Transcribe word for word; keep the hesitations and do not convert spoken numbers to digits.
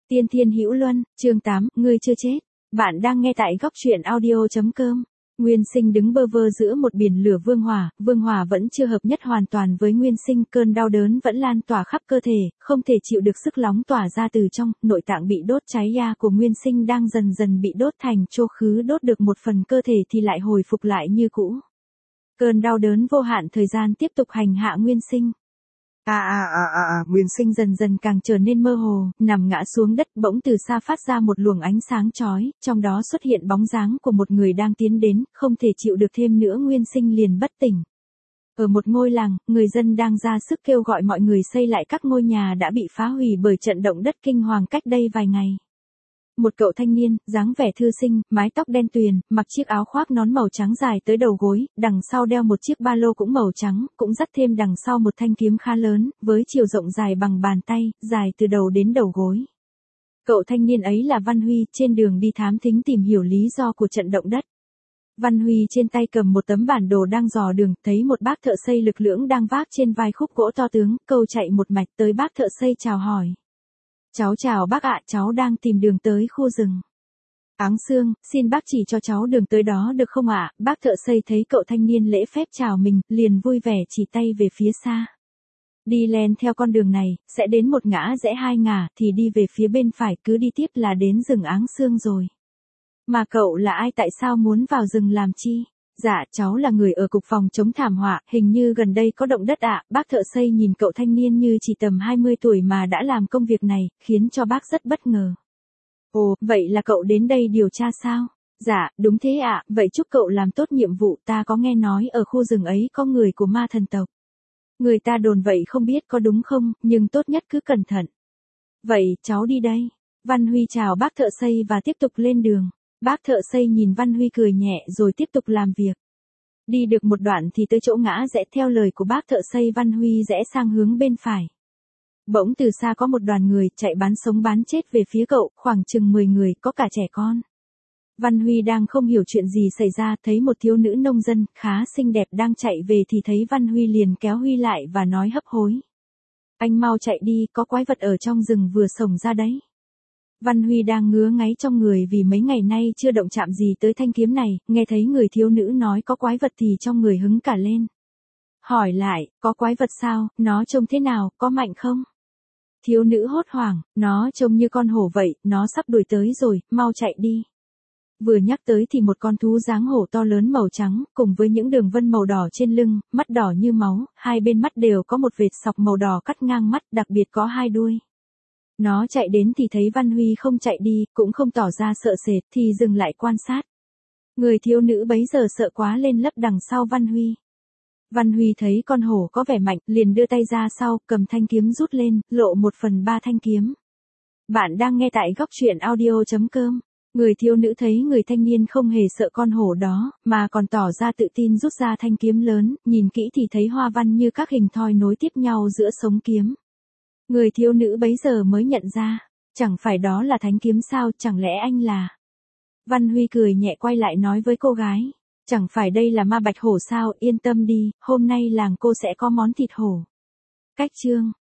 Tiên Thiên Hữu Luân, chương tám, ngươi chưa chết. Bạn đang nghe tại góc truyện audio chấm com. Nguyên Sinh đứng bơ vơ giữa một biển lửa vương hỏa, vương hỏa vẫn chưa hợp nhất hoàn toàn với Nguyên Sinh, cơn đau đớn vẫn lan tỏa khắp cơ thể, không thể chịu được sức nóng tỏa ra từ trong, nội tạng bị đốt cháy da của Nguyên Sinh đang dần dần bị đốt thành tro khứ, đốt được một phần cơ thể thì lại hồi phục lại như cũ. Cơn đau đớn vô hạn thời gian tiếp tục hành hạ Nguyên Sinh. À à à à à, Nguyên Sinh dần dần càng trở nên mơ hồ, nằm ngã xuống đất, bỗng từ xa phát ra một luồng ánh sáng chói, trong đó xuất hiện bóng dáng của một người đang tiến đến, không thể chịu được thêm nữa Nguyên Sinh liền bất tỉnh. Ở một ngôi làng, người dân đang ra sức kêu gọi mọi người xây lại các ngôi nhà đã bị phá hủy bởi trận động đất kinh hoàng cách đây vài ngày. Một cậu thanh niên, dáng vẻ thư sinh, mái tóc đen tuyền, mặc chiếc áo khoác nón màu trắng dài tới đầu gối, đằng sau đeo một chiếc ba lô cũng màu trắng, cũng dắt thêm đằng sau một thanh kiếm khá lớn, với chiều rộng dài bằng bàn tay, dài từ đầu đến đầu gối. Cậu thanh niên ấy là Văn Huy, trên đường đi thám thính tìm hiểu lý do của trận động đất. Văn Huy trên tay cầm một tấm bản đồ đang dò đường, thấy một bác thợ xây lực lưỡng đang vác trên vai khúc gỗ to tướng, câu chạy một mạch tới bác thợ xây chào hỏi. Cháu chào bác ạ, cháu đang tìm đường tới khu rừng. Áng Sương, xin bác chỉ cho cháu đường tới đó được không ạ? Bác thợ xây thấy cậu thanh niên lễ phép chào mình, liền vui vẻ chỉ tay về phía xa. Đi len theo con đường này, sẽ đến một ngã rẽ hai ngả, thì đi về phía bên phải, cứ đi tiếp là đến rừng Áng Sương rồi. Mà cậu là ai, tại sao muốn vào rừng làm chi? Dạ, cháu là người ở cục phòng chống thảm họa, hình như gần đây có động đất ạ. Bác thợ xây nhìn cậu thanh niên như chỉ tầm hai mươi tuổi mà đã làm công việc này, khiến cho bác rất bất ngờ. Ồ, vậy là cậu đến đây điều tra sao? Dạ, đúng thế ạ, vậy chúc cậu làm tốt nhiệm vụ, ta có nghe nói ở khu rừng ấy có người của ma thần tộc. Người ta đồn vậy không biết có đúng không, nhưng tốt nhất cứ cẩn thận. Vậy, cháu đi đây. Văn Huy chào bác thợ xây và tiếp tục lên đường. Bác thợ xây nhìn Văn Huy cười nhẹ rồi tiếp tục làm việc. Đi được một đoạn thì tới chỗ ngã rẽ, theo lời của bác thợ xây Văn Huy rẽ sang hướng bên phải. Bỗng từ xa có một đoàn người chạy bán sống bán chết về phía cậu, khoảng chừng mười người, có cả trẻ con. Văn Huy đang không hiểu chuyện gì xảy ra, thấy một thiếu nữ nông dân khá xinh đẹp đang chạy về thì thấy Văn Huy liền kéo Huy lại và nói hấp hối. Anh mau chạy đi, có quái vật ở trong rừng vừa xông ra đấy. Văn Huy đang ngứa ngáy trong người vì mấy ngày nay chưa động chạm gì tới thanh kiếm này, nghe thấy người thiếu nữ nói có quái vật thì trong người hứng cả lên. Hỏi lại, có quái vật sao, nó trông thế nào, có mạnh không? Thiếu nữ hốt hoảng, nó trông như con hổ vậy, nó sắp đuổi tới rồi, mau chạy đi. Vừa nhắc tới thì một con thú dáng hổ to lớn màu trắng, cùng với những đường vân màu đỏ trên lưng, mắt đỏ như máu, hai bên mắt đều có một vệt sọc màu đỏ cắt ngang mắt, đặc biệt có hai đuôi. Nó chạy đến thì thấy Văn Huy không chạy đi, cũng không tỏ ra sợ sệt, thì dừng lại quan sát. Người thiếu nữ bấy giờ sợ quá lên lấp đằng sau Văn Huy. Văn Huy thấy con hổ có vẻ mạnh, liền đưa tay ra sau, cầm thanh kiếm rút lên, lộ một phần ba thanh kiếm. Bạn đang nghe tại góc truyện audio chấm com. Người thiếu nữ thấy người thanh niên không hề sợ con hổ đó, mà còn tỏ ra tự tin rút ra thanh kiếm lớn, nhìn kỹ thì thấy hoa văn như các hình thoi nối tiếp nhau giữa sống kiếm. Người thiếu nữ bấy giờ mới nhận ra, chẳng phải đó là thánh kiếm sao, chẳng lẽ anh là... Văn Huy cười nhẹ quay lại nói với cô gái, chẳng phải đây là ma bạch hổ sao, yên tâm đi, hôm nay làng cô sẽ có món thịt hổ. Cách chương